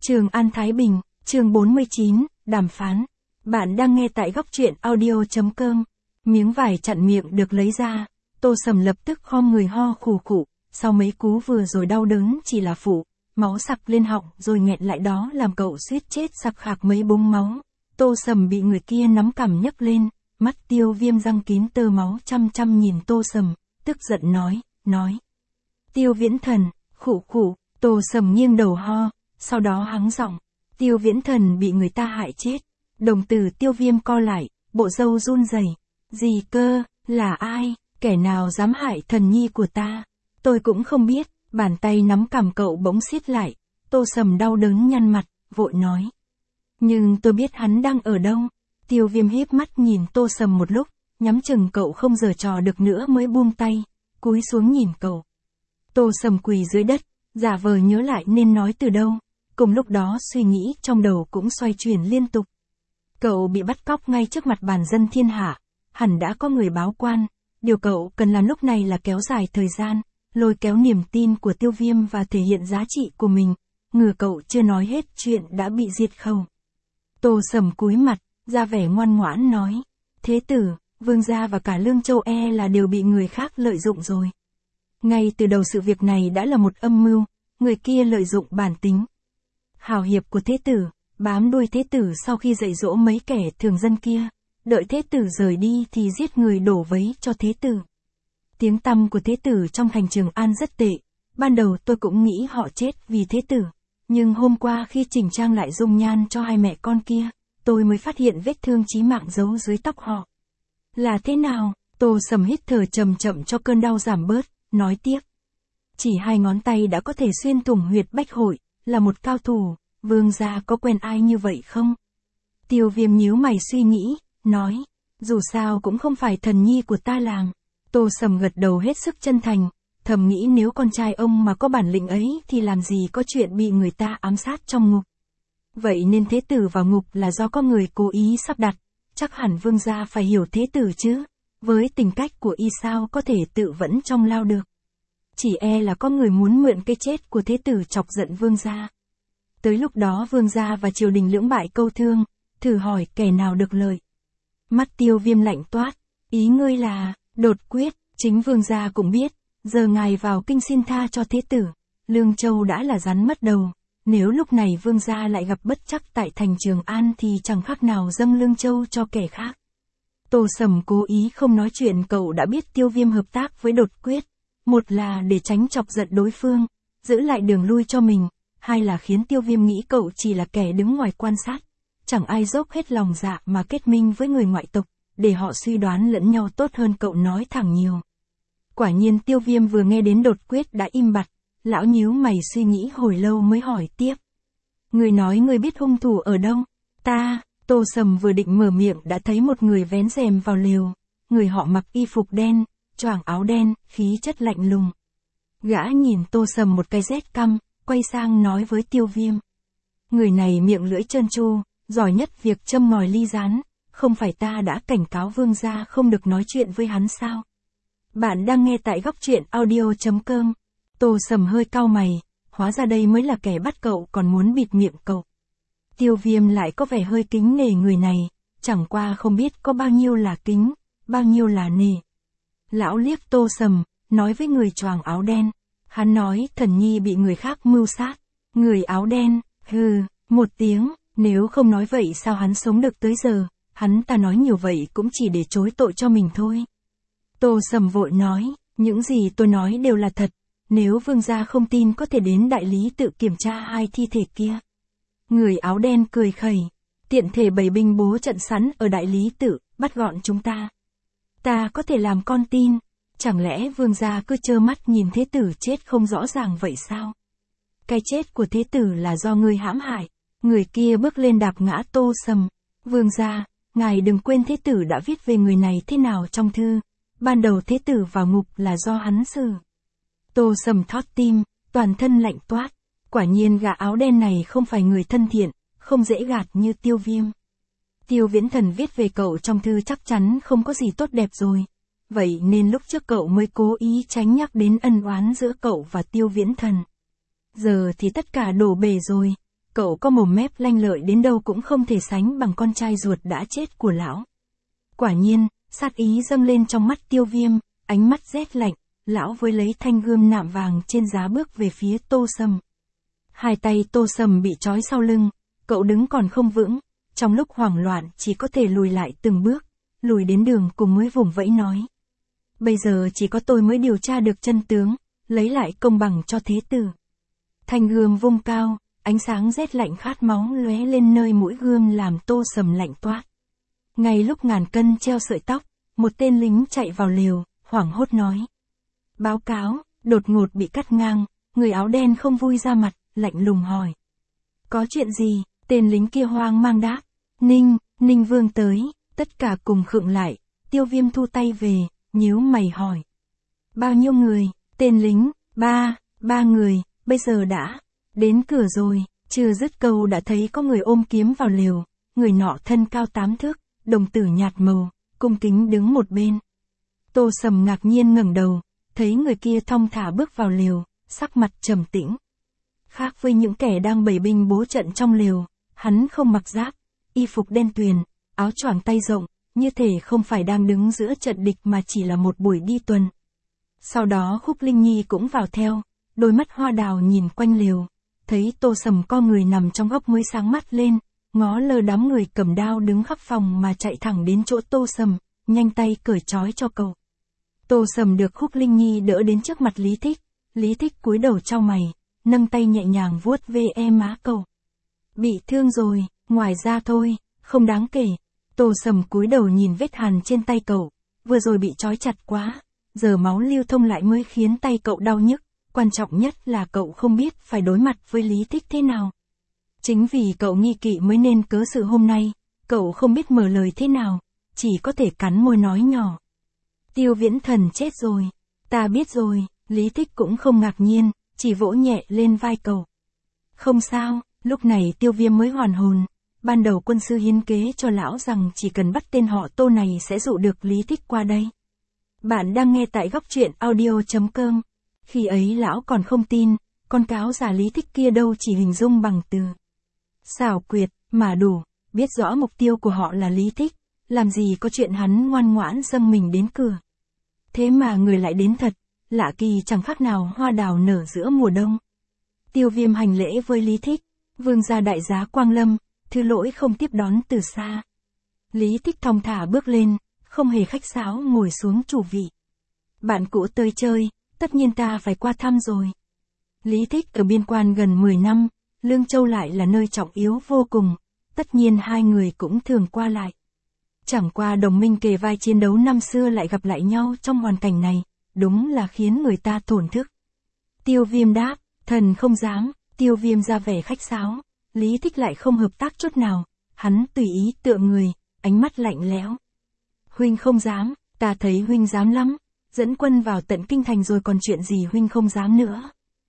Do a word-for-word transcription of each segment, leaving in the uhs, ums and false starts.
Trường An Thái Bình, chương bốn mươi chín, đàm phán. Bạn đang nghe tại góc truyện audio.com. Miếng vải chặn miệng được lấy ra, Tô Sầm lập tức khom người ho khù khụ, sau mấy cú vừa rồi đau đớn chỉ là phụ, máu sặc lên họng rồi nghẹn lại đó làm cậu suýt chết sặc khạc mấy búng máu. Tô Sầm bị người kia nắm cằm nhấc lên, mắt Tiêu Viêm răng kín tơ máu chăm chăm nhìn Tô Sầm, tức giận nói, nói. Tiêu Viễn Thần, khụ khụ, Tô Sầm nghiêng đầu ho, sau đó hắng giọng, Tiêu Viễn Thần bị người ta hại chết. Đồng tử Tiêu Viêm co lại, bộ râu run rẩy. Gì cơ, là ai, kẻ nào dám hại thần nhi của ta? Tôi cũng không biết, bàn tay nắm cằm cậu bỗng siết lại. Tô Sầm đau đớn nhăn mặt, vội nói. Nhưng tôi biết hắn đang ở đâu. Tiêu Viêm híp mắt nhìn Tô Sầm một lúc, nhắm chừng cậu không giở trò được nữa mới buông tay, cúi xuống nhìn cậu. Tô Sầm quỳ dưới đất, giả vờ nhớ lại nên nói từ đâu. Cùng lúc đó suy nghĩ trong đầu cũng xoay chuyển liên tục. Cậu bị bắt cóc ngay trước mặt bàn dân thiên hạ, hẳn đã có người báo quan, điều cậu cần làm lúc này là kéo dài thời gian, lôi kéo niềm tin của Tiêu Viêm và thể hiện giá trị của mình, ngừa cậu chưa nói hết chuyện đã bị diệt khẩu. Tô Sầm cúi mặt, ra vẻ ngoan ngoãn nói, thế tử, vương gia và cả Lương Châu e là đều bị người khác lợi dụng rồi. Ngay từ đầu sự việc này đã là một âm mưu, người kia lợi dụng bản tính hào hiệp của thế tử, bám đuôi thế tử sau khi dạy dỗ mấy kẻ thường dân kia, đợi thế tử rời đi thì giết người đổ vấy cho thế tử. Tiếng tăm của thế tử trong thành Trường An rất tệ, ban đầu tôi cũng nghĩ họ chết vì thế tử, nhưng hôm qua khi chỉnh trang lại dung nhan cho hai mẹ con kia, tôi mới phát hiện vết thương chí mạng giấu dưới tóc họ. Là thế nào? Tô Sầm hít thở chậm chậm cho cơn đau giảm bớt, nói tiếp. Chỉ hai ngón tay đã có thể xuyên thủng huyệt bách hội, là một cao thủ, vương gia có quen ai như vậy không? Tiêu Viêm nhíu mày suy nghĩ, nói, dù sao cũng không phải thần nhi của ta làng. Tô Sầm gật đầu hết sức chân thành, thầm nghĩ nếu con trai ông mà có bản lĩnh ấy thì làm gì có chuyện bị người ta ám sát trong ngục. Vậy nên thế tử vào ngục là do có người cố ý sắp đặt, chắc hẳn vương gia phải hiểu thế tử chứ, với tình cách của y sao có thể tự vẫn trong lao được. Chỉ e là có người muốn mượn cái chết của thế tử chọc giận vương gia. Tới lúc đó vương gia và triều đình lưỡng bại câu thương, thử hỏi kẻ nào được lợi. Mắt Tiêu Viêm lạnh toát, ý ngươi là, đột quyết, chính vương gia cũng biết, giờ ngài vào kinh xin tha cho thế tử, Lương Châu đã là rắn mất đầu, nếu lúc này vương gia lại gặp bất trắc tại thành Trường An thì chẳng khác nào dâng Lương Châu cho kẻ khác. Tô Sầm cố ý không nói chuyện cậu đã biết Tiêu Viêm hợp tác với đột quyết, một là để tránh chọc giận đối phương, giữ lại đường lui cho mình. Hai là khiến Tiêu Viêm nghĩ cậu chỉ là kẻ đứng ngoài quan sát, chẳng ai dốc hết lòng dạ mà kết minh với người ngoại tộc, để họ suy đoán lẫn nhau tốt hơn cậu nói thẳng nhiều. Quả nhiên Tiêu Viêm vừa nghe đến đột quyết đã im bặt, lão nhíu mày suy nghĩ hồi lâu mới hỏi tiếp. Người nói người biết hung thủ ở đâu? Ta, Tô Sầm vừa định mở miệng đã thấy một người vén rèm vào lều, người họ mặc y phục đen, choàng áo đen, khí chất lạnh lùng. Gã nhìn Tô Sầm một cái rét căm, quay sang nói với Tiêu Viêm. Người này miệng lưỡi trơn tru, giỏi nhất việc châm ngòi ly gián, không phải ta đã cảnh cáo vương gia không được nói chuyện với hắn sao? Bạn đang nghe tại góc truyện audio.com. Tô Sầm hơi cau mày, hóa ra đây mới là kẻ bắt cậu còn muốn bịt miệng cậu. Tiêu Viêm lại có vẻ hơi kính nể người này, chẳng qua không biết có bao nhiêu là kính, bao nhiêu là nể. Lão liếc Tô Sầm, nói với người choàng áo đen. Hắn nói thần nhi bị người khác mưu sát. Người áo đen, hừ, một tiếng, nếu không nói vậy sao hắn sống được tới giờ, hắn ta nói nhiều vậy cũng chỉ để chối tội cho mình thôi. Tô Sầm vội nói, những gì tôi nói đều là thật, nếu vương gia không tin có thể đến đại lý tự kiểm tra hai thi thể kia. Người áo đen cười khẩy, tiện thể bày binh bố trận sẵn ở đại lý tự, bắt gọn chúng ta. Ta có thể làm con tin. Chẳng lẽ vương gia cứ trơ mắt nhìn thế tử chết không rõ ràng vậy sao? Cái chết của thế tử là do ngươi hãm hại. Người kia bước lên đạp ngã Tô Sầm. Vương gia, ngài đừng quên thế tử đã viết về người này thế nào trong thư. Ban đầu thế tử vào ngục là do hắn xử. Tô Sầm thót tim, toàn thân lạnh toát. Quả nhiên gã áo đen này không phải người thân thiện, không dễ gạt như Tiêu Viêm. Tiêu Viễn Thần viết về cậu trong thư chắc chắn không có gì tốt đẹp rồi. Vậy nên lúc trước cậu mới cố ý tránh nhắc đến ân oán giữa cậu và Tiêu Viễn Thần. Giờ thì tất cả đổ bể rồi. cậu có mồm mép lanh lợi đến đâu cũng không thể sánh bằng con trai ruột đã chết của lão. Quả nhiên, sát ý dâng lên trong mắt Tiêu Viêm, ánh mắt rét lạnh, lão với lấy thanh gươm nạm vàng trên giá bước về phía Tô Sầm. Hai tay Tô Sầm bị trói sau lưng, cậu đứng còn không vững, trong lúc hoảng loạn chỉ có thể lùi lại từng bước, lùi đến đường cùng mới vùng vẫy nói. Bây giờ chỉ có tôi mới điều tra được chân tướng, lấy lại công bằng cho thế tử. Thanh gươm vung cao, ánh sáng rét lạnh khát máu lóe lên nơi mũi gươm làm Tô Sầm lạnh toát. Ngay lúc ngàn cân treo sợi tóc, một tên lính chạy vào lều, hoảng hốt nói. Báo cáo, đột ngột bị cắt ngang, người áo đen không vui ra mặt, lạnh lùng hỏi. Có chuyện gì? Tên lính kia hoang mang đáp. Ninh, Ninh Vương tới, tất cả cùng khựng lại, Tiêu Viêm thu tay về, nhíu mày hỏi. Bao nhiêu người? Tên lính, ba, ba người, bây giờ đã đến cửa rồi. Chưa dứt câu đã thấy có người ôm kiếm vào lều, người nọ thân cao tám thước, đồng tử nhạt màu, cung kính đứng một bên. Tô Sầm ngạc nhiên ngẩng đầu, thấy người kia thong thả bước vào lều, sắc mặt trầm tĩnh. Khác với những kẻ đang bày binh bố trận trong lều, hắn không mặc giáp, y phục đen tuyền, áo choàng tay rộng, như thể không phải đang đứng giữa trận địch mà chỉ là một buổi đi tuần. Sau đó Khúc Linh Nhi cũng vào theo, đôi mắt hoa đào nhìn quanh lều, thấy Tô Sầm co người nằm trong góc mới sáng mắt lên, ngó lơ đám người cầm đao đứng khắp phòng mà chạy thẳng đến chỗ Tô Sầm, nhanh tay cởi trói cho cậu. Tô Sầm được Khúc Linh Nhi đỡ đến trước mặt Lý Thích, Lý Thích cúi đầu chau mày, nâng tay nhẹ nhàng vuốt ve má cậu. Bị thương rồi, ngoài ra thôi, không đáng kể. Tô Sầm cúi đầu nhìn vết hằn trên tay cậu, vừa rồi bị trói chặt quá, giờ máu lưu thông lại mới khiến tay cậu đau nhức, quan trọng nhất là cậu không biết phải đối mặt với Lý Thích thế nào. Chính vì cậu nghi kỵ mới nên cớ sự hôm nay, cậu không biết mở lời thế nào, chỉ có thể cắn môi nói nhỏ. Tiêu Viễn Thần chết rồi, ta biết rồi. Lý Thích cũng không ngạc nhiên, chỉ vỗ nhẹ lên vai cậu. Không sao, lúc này Tiêu Viêm mới hoàn hồn. Ban đầu quân sư hiến kế cho lão rằng chỉ cần bắt tên họ Tô này sẽ dụ được Lý Thích qua đây. Bạn đang nghe tại góc truyện audio chấm com. Khi ấy lão còn không tin, con cáo già Lý Thích kia đâu chỉ hình dung bằng từ xảo quyệt mà đủ, biết rõ mục tiêu của họ là Lý Thích, làm gì có chuyện hắn ngoan ngoãn dâng mình đến cửa. Thế mà người lại đến thật, lạ kỳ chẳng khác nào hoa đào nở giữa mùa đông. Tiêu Viêm hành lễ với Lý Thích, vương gia đại giá Quang Lâm, thứ lỗi không tiếp đón từ xa. Lý Thích thong thả bước lên, không hề khách sáo ngồi xuống chủ vị. Bạn cũ tới chơi, tất nhiên ta phải qua thăm rồi. Lý Thích ở biên quan gần mười năm, Lương Châu lại là nơi trọng yếu vô cùng, tất nhiên hai người cũng thường qua lại. Chẳng qua đồng minh kề vai chiến đấu năm xưa lại gặp lại nhau trong hoàn cảnh này, đúng là khiến người ta thổn thức. Tiêu Viêm đáp, thần không dám. Tiêu Viêm ra vẻ khách sáo, Lý Thích lại không hợp tác chút nào, hắn tùy ý tựa người, ánh mắt lạnh lẽo. Huynh không dám, ta thấy huynh dám lắm, dẫn quân vào tận kinh thành rồi còn chuyện gì huynh không dám nữa.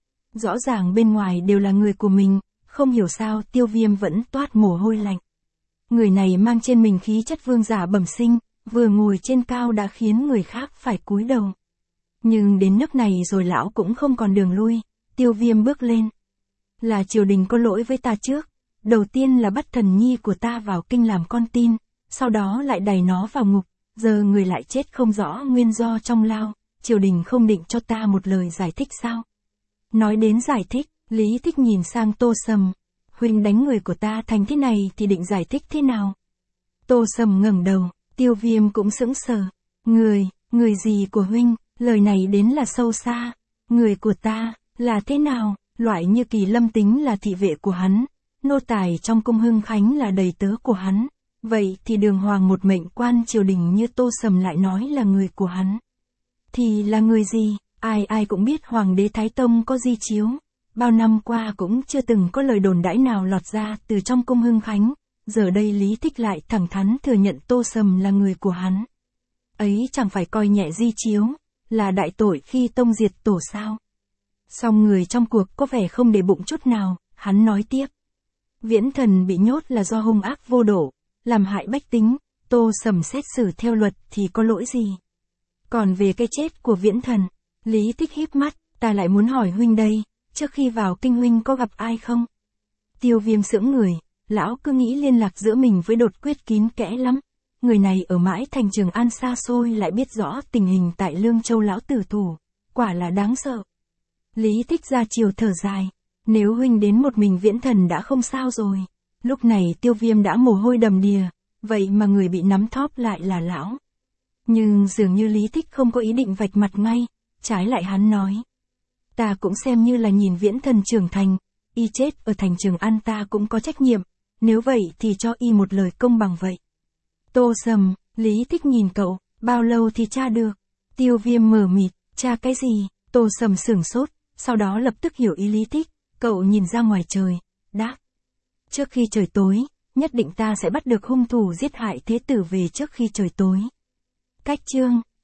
Rõ ràng bên ngoài đều là người của mình, không hiểu sao Tiêu Viêm vẫn toát mồ hôi lạnh. Người này mang trên mình khí chất vương giả bẩm sinh, vừa ngồi trên cao đã khiến người khác phải cúi đầu. Nhưng đến nước này rồi lão cũng không còn đường lui, Tiêu Viêm bước lên. Là triều đình có lỗi với ta trước, đầu tiên là bắt thần nhi của ta vào kinh làm con tin, sau đó lại đày nó vào ngục, giờ người lại chết không rõ nguyên do trong lao, triều đình không định cho ta một lời giải thích sao? Nói đến giải thích, Lý Thích nhìn sang Tô Sầm. Huynh đánh người của ta thành thế này thì định giải thích thế nào? Tô Sầm ngẩng đầu, Tiêu Viêm cũng sững sờ. Người, người gì của huynh, lời này đến là sâu xa. Người của ta, là thế nào? Loại như Kỳ Lâm Tính là thị vệ của hắn, nô tài trong cung Hưng Khánh là đầy tớ của hắn. Vậy thì đường hoàng một mệnh quan triều đình như Tô Sầm lại nói là người của hắn. Thì là người gì? Ai ai cũng biết Hoàng đế Thái Tông có di chiếu. Bao năm qua cũng chưa từng có lời đồn đãi nào lọt ra từ trong cung Hưng Khánh, giờ đây Lý Thích lại thẳng thắn thừa nhận Tô Sầm là người của hắn. Ấy chẳng phải coi nhẹ di chiếu, là đại tội khi tông diệt tổ sao. Song người trong cuộc có vẻ không để bụng chút nào, hắn nói tiếp. Viễn Thần bị nhốt là do hung ác vô độ, làm hại bách tính, Tô Sầm xét xử theo luật thì có lỗi gì. Còn về cái chết của Viễn Thần, Lý Thích híp mắt, ta lại muốn hỏi huynh đây. Trước khi vào kinh huynh có gặp ai không? Tiêu Viêm sững người, lão cứ nghĩ liên lạc giữa mình với Đột Quyết kín kẽ lắm. Người này ở mãi thành Trường An xa xôi lại biết rõ tình hình tại Lương Châu lão tử thủ, quả là đáng sợ. Lý Thích ra chiều thở dài, nếu huynh đến một mình Viễn Thần đã không sao rồi. Lúc này Tiêu Viêm đã mồ hôi đầm đìa, vậy mà người bị nắm thóp lại là lão. Nhưng dường như Lý Thích không có ý định vạch mặt ngay, trái lại hắn nói. Ta cũng xem như là nhìn Viễn Thần trưởng thành, y chết ở thành Trường An ta cũng có trách nhiệm, nếu vậy thì cho y một lời công bằng vậy. Tô Sầm, Lý Thích nhìn cậu, bao lâu thì tra được? Tiêu Viêm mờ mịt, tra cái gì? Tô Sầm sửng sốt, sau đó lập tức hiểu ý Lý Thích, cậu nhìn ra ngoài trời, đáp. Trước khi trời tối, nhất định ta sẽ bắt được hung thủ giết hại thế tử về trước khi trời tối. Cách chương